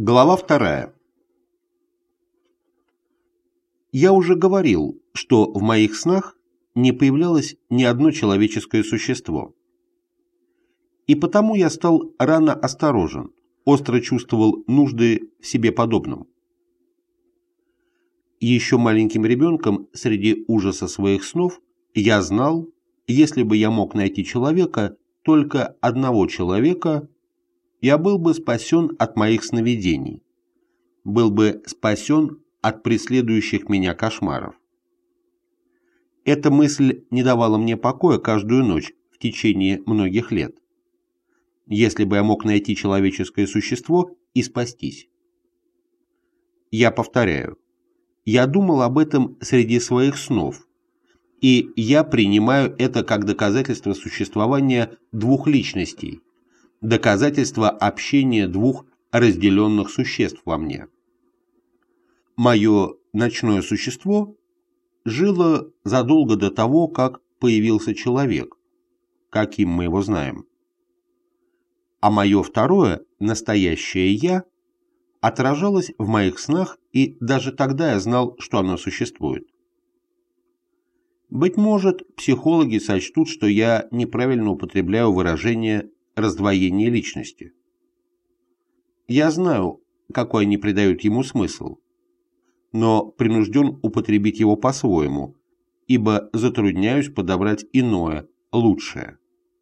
Глава 2. Я уже говорил, что в моих снах не появлялось ни одно человеческое существо. И потому я стал рано осторожен, остро чувствовал нужды в себе подобном. Еще маленьким ребенком среди ужаса своих снов я знал, если бы я мог найти человека, только одного человека, я был бы спасен от моих сновидений, был бы спасен от преследующих меня кошмаров. Эта мысль не давала мне покоя каждую ночь в течение многих лет. Если бы я мог найти человеческое существо и спастись. Я повторяю, я думал об этом среди своих снов, и я принимаю это как доказательство существования двух личностей, доказательство общения двух разделенных существ во мне. Мое ночное существо жило задолго до того, как появился человек, каким мы его знаем. А мое второе, настоящее «я», отражалось в моих снах, и даже тогда я знал, что оно существует. Быть может, психологи сочтут, что я неправильно употребляю выражение «раздвоение личности». Я знаю, какой они придают ему смысл, но принужден употребить его по-своему, ибо затрудняюсь подобрать иное, лучшее.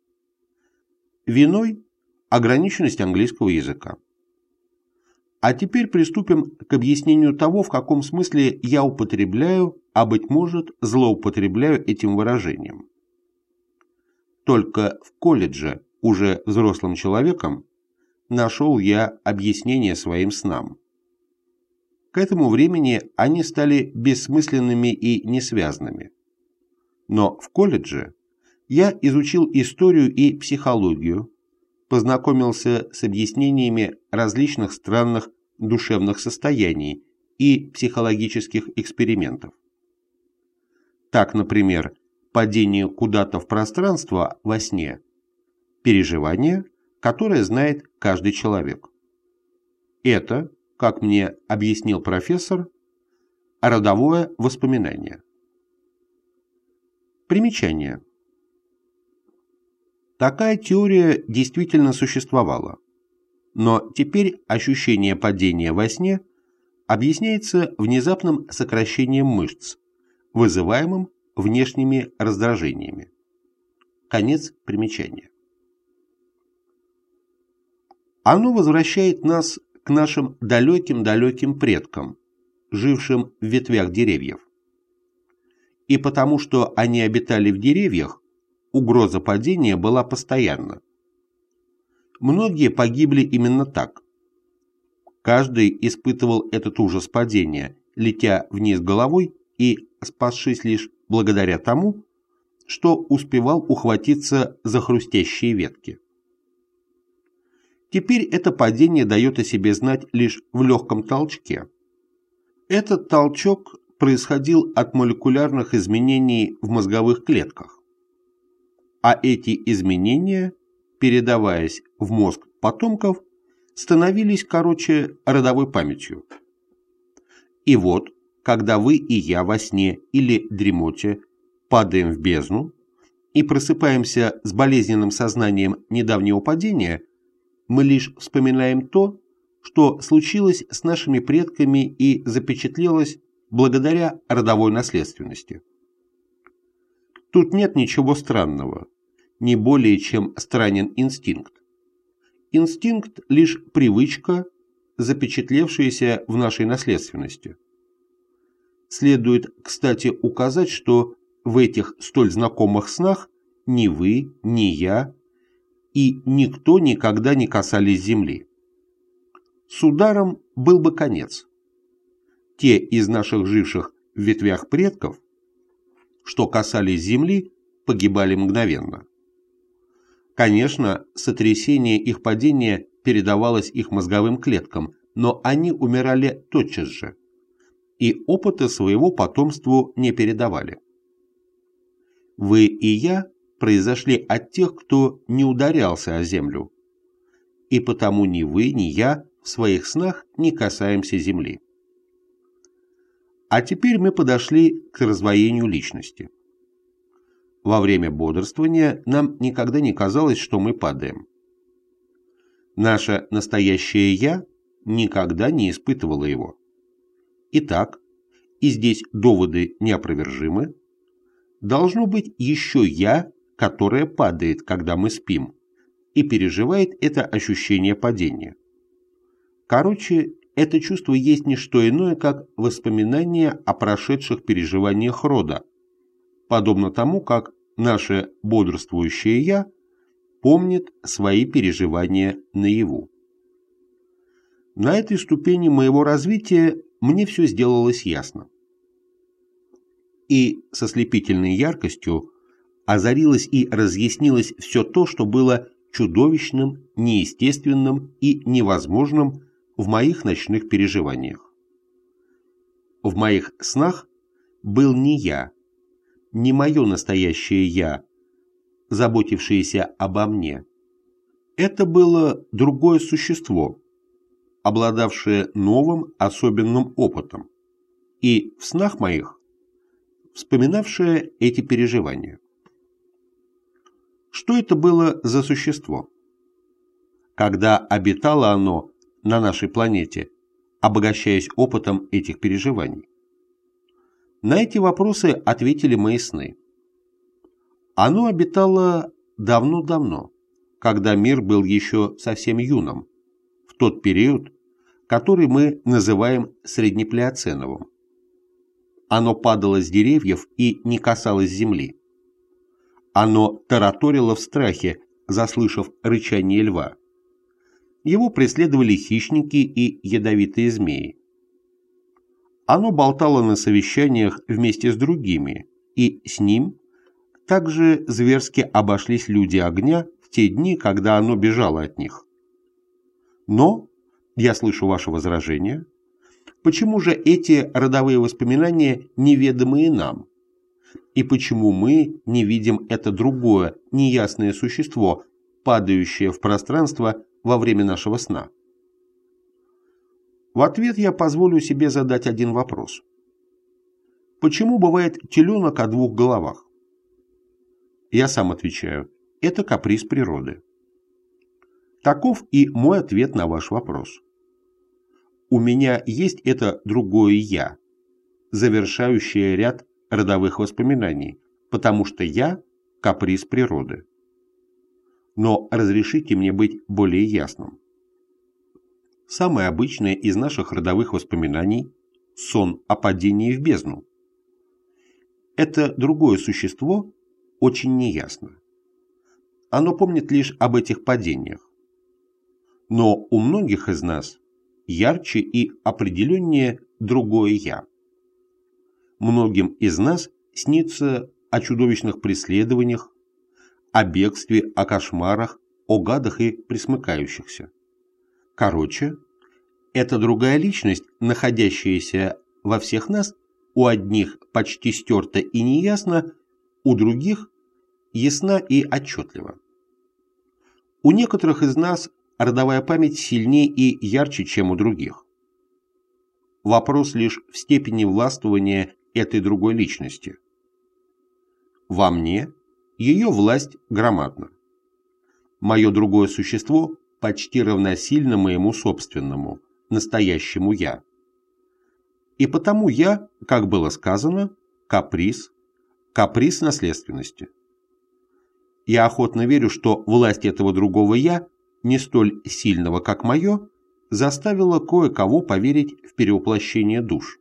Виной ограниченность английского языка. А теперь приступим к объяснению того, в каком смысле я употребляю, а быть может, злоупотребляю этим выражением. Только в колледже, уже взрослым человеком, нашел я объяснение своим снам. К этому времени они стали бессмысленными и несвязными. Но в колледже я изучил историю и психологию, познакомился с объяснениями различных странных душевных состояний и психологических экспериментов. Так, например, падение куда-то в пространство во сне – переживание, которое знает каждый человек. Это, как мне объяснил профессор, родовое воспоминание. Примечание. Такая теория действительно существовала, но теперь ощущение падения во сне объясняется внезапным сокращением мышц, вызываемым внешними раздражениями. Конец примечания. Оно возвращает нас к нашим далеким-далеким предкам, жившим в ветвях деревьев. И потому что они обитали в деревьях, угроза падения была постоянна. Многие погибли именно так. Каждый испытывал этот ужас падения, летя вниз головой и спасшись лишь благодаря тому, что успевал ухватиться за хрустящие ветки. Теперь это падение дает о себе знать лишь в легком толчке. Этот толчок происходил от молекулярных изменений в мозговых клетках. А эти изменения, передаваясь в мозг потомков, становились, родовой памятью. И вот, когда вы и я во сне или дремоте падаем в бездну и просыпаемся с болезненным сознанием недавнего падения, мы лишь вспоминаем то, что случилось с нашими предками и запечатлелось благодаря родовой наследственности. Тут нет ничего странного, не более чем странен инстинкт. Инстинкт – лишь привычка, запечатлевшаяся в нашей наследственности. Следует, кстати, указать, что в этих столь знакомых снах ни вы, ни я и никто никогда не касались земли. С ударом был бы конец. Те из наших живших в ветвях предков, что касались земли, погибали мгновенно. Конечно, сотрясение их падения передавалось их мозговым клеткам, но они умирали тотчас же, и опыта своего потомству не передавали. Вы и я произошли от тех, кто не ударялся о землю, и потому ни вы, ни я в своих снах не касаемся Земли. А теперь мы подошли к раздвоению личности. Во время бодрствования нам никогда не казалось, что мы падаем. Наше настоящее «я» никогда не испытывало его. Итак, и здесь доводы неопровержимы, должно быть еще «я», которое падает, когда мы спим, и переживает это ощущение падения. Короче, это чувство есть не что иное, как воспоминание о прошедших переживаниях рода, подобно тому, как наше бодрствующее «я» помнит свои переживания наяву. На этой ступени моего развития мне все сделалось ясно. И со слепительной яркостью озарилось и разъяснилось все то, что было чудовищным, неестественным и невозможным в моих ночных переживаниях. В моих снах был не я, не мое настоящее «я», заботившееся обо мне. Это было другое существо, обладавшее новым особенным опытом, и в снах моих вспоминавшее эти переживания. Что это было за существо? Когда обитало оно на нашей планете, обогащаясь опытом этих переживаний? На эти вопросы ответили мои сны. Оно обитало давно-давно, когда мир был еще совсем юным, в тот период, который мы называем среднеплеоценовым. Оно падало с деревьев и не касалось земли. Оно тараторило в страхе, заслышав рычание льва. Его преследовали хищники и ядовитые змеи. Оно болтало на совещаниях вместе с другими, и с ним также зверски обошлись люди огня в те дни, когда оно бежало от них. Но, я слышу ваше возражение, почему же эти родовые воспоминания неведомые нам? И почему мы не видим это другое, неясное существо, падающее в пространство во время нашего сна? В ответ я позволю себе задать один вопрос. Почему бывает теленок о двух головах? Я сам отвечаю, это каприз природы. Таков и мой ответ на ваш вопрос. У меня есть это другое «я», завершающее ряд родовых воспоминаний, потому что я – каприз природы. Но разрешите мне быть более ясным. Самое обычное из наших родовых воспоминаний – сон о падении в бездну. Это другое существо очень неясно. Оно помнит лишь об этих падениях. Но у многих из нас ярче и определеннее другое «я». Многим из нас снится о чудовищных преследованиях, о бегстве, о кошмарах, о гадах и пресмыкающихся. Короче, это другая личность, находящаяся во всех нас, у одних почти стерта и неясно, у других ясна и отчетлива. У некоторых из нас родовая память сильнее и ярче, чем у других. Вопрос лишь в степени властвования этой другой личности. Во мне ее власть громадна. Мое другое существо почти равносильно моему собственному, настоящему «я». И потому я, как было сказано, каприз наследственности. Я охотно верю, что власть этого другого «я», не столь сильного, как мое, заставила кое-кого поверить в перевоплощение душ.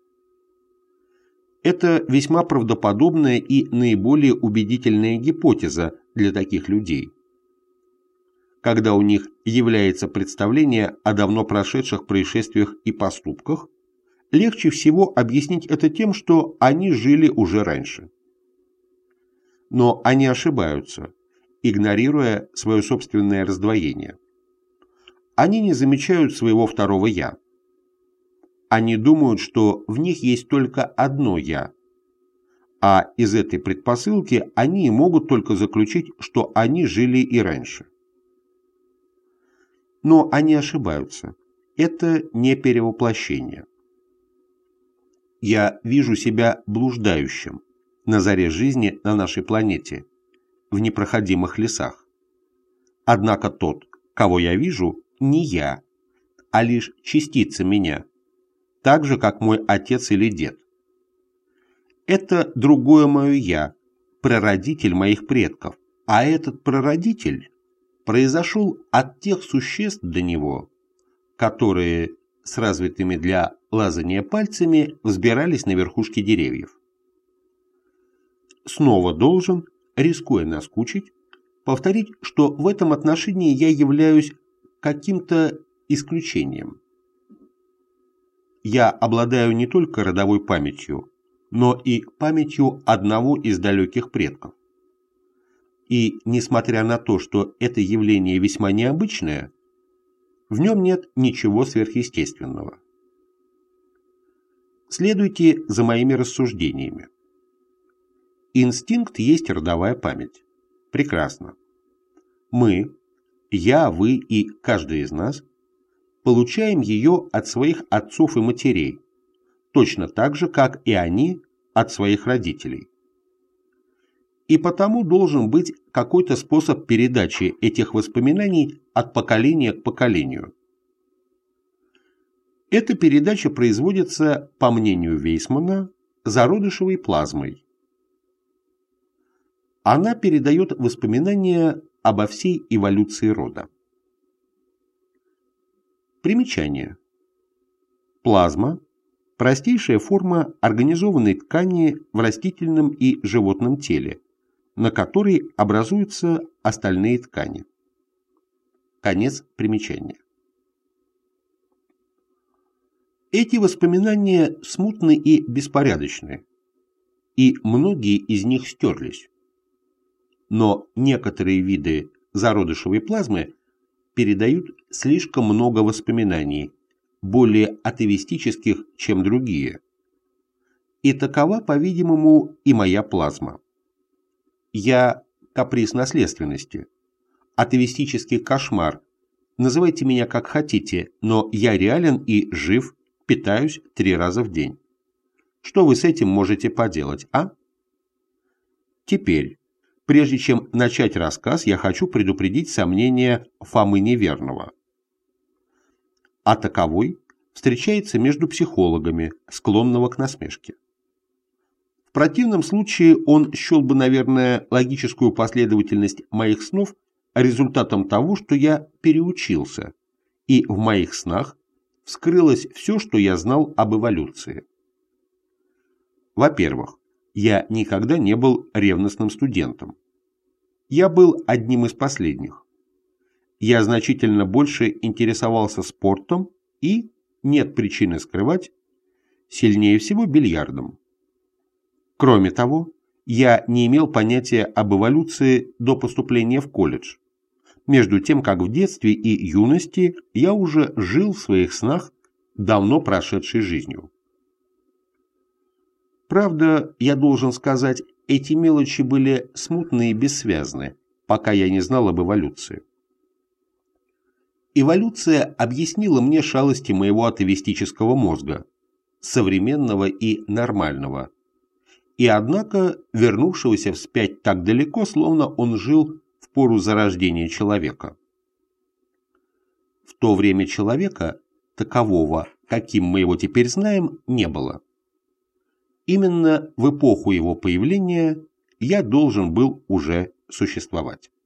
Это весьма правдоподобная и наиболее убедительная гипотеза для таких людей. Когда у них является представление о давно прошедших происшествиях и поступках, легче всего объяснить это тем, что они жили уже раньше. Но они ошибаются, игнорируя свое собственное раздвоение. Они не замечают своего второго «я». Они думают, что в них есть только одно «я», а из этой предпосылки они и могут только заключить, что они жили и раньше. Но они ошибаются, это не перевоплощение. Я вижу себя блуждающим на заре жизни на нашей планете, в непроходимых лесах. Однако тот, кого я вижу, не я, а лишь частица меня, так же, как мой отец или дед. Это другое мое «я», прародитель моих предков, а этот прародитель произошел от тех существ до него, которые с развитыми для лазания пальцами взбирались на верхушки деревьев. Снова должен, рискуя наскучить, повторить, что в этом отношении я являюсь каким-то исключением. Я обладаю не только родовой памятью, но и памятью одного из далеких предков. И, несмотря на то, что это явление весьма необычное, в нем нет ничего сверхъестественного. Следуйте за моими рассуждениями. Инстинкт есть родовая память. Прекрасно. Мы, я, вы и каждый из нас, получаем ее от своих отцов и матерей, точно так же, как и они от своих родителей. И потому должен быть какой-то способ передачи этих воспоминаний от поколения к поколению. Эта передача производится, по мнению Вейсмана, зародышевой плазмой. Она передает воспоминания обо всей эволюции рода. Примечание. Плазма – простейшая форма организованной ткани в растительном и животном теле, на которой образуются остальные ткани. Конец примечания. Эти воспоминания смутны и беспорядочны, и многие из них стерлись. Но некоторые виды зародышевой плазмы передают слишком много воспоминаний, более атовистических, чем другие. И такова, по-видимому, и моя плазма. Я каприз наследственности, атовистический кошмар, называйте меня как хотите, но я реален и жив, питаюсь 3 раза в день. Что вы с этим можете поделать, а? Теперь, прежде чем начать рассказ, я хочу предупредить сомнения Фомы Неверного. А таковой встречается между психологами, склонного к насмешке. В противном случае он счел бы, наверное, логическую последовательность моих снов результатом того, что я переучился, и в моих снах вскрылось все, что я знал об эволюции. Во-первых, я никогда не был ревностным студентом. Я был одним из последних. Я значительно больше интересовался спортом и, нет причины скрывать, сильнее всего бильярдом. Кроме того, я не имел понятия об эволюции до поступления в колледж, между тем как в детстве и юности я уже жил в своих снах давно прошедшей жизнью. Правда, я должен сказать, эти мелочи были смутны и бессвязны, пока я не знал об эволюции. Эволюция объяснила мне шалости моего атовистического мозга, современного и нормального, и однако вернувшегося вспять так далеко, словно он жил в пору зарождения человека. В то время человека, такового, каким мы его теперь знаем, не было. Именно в эпоху его появления я должен был уже существовать.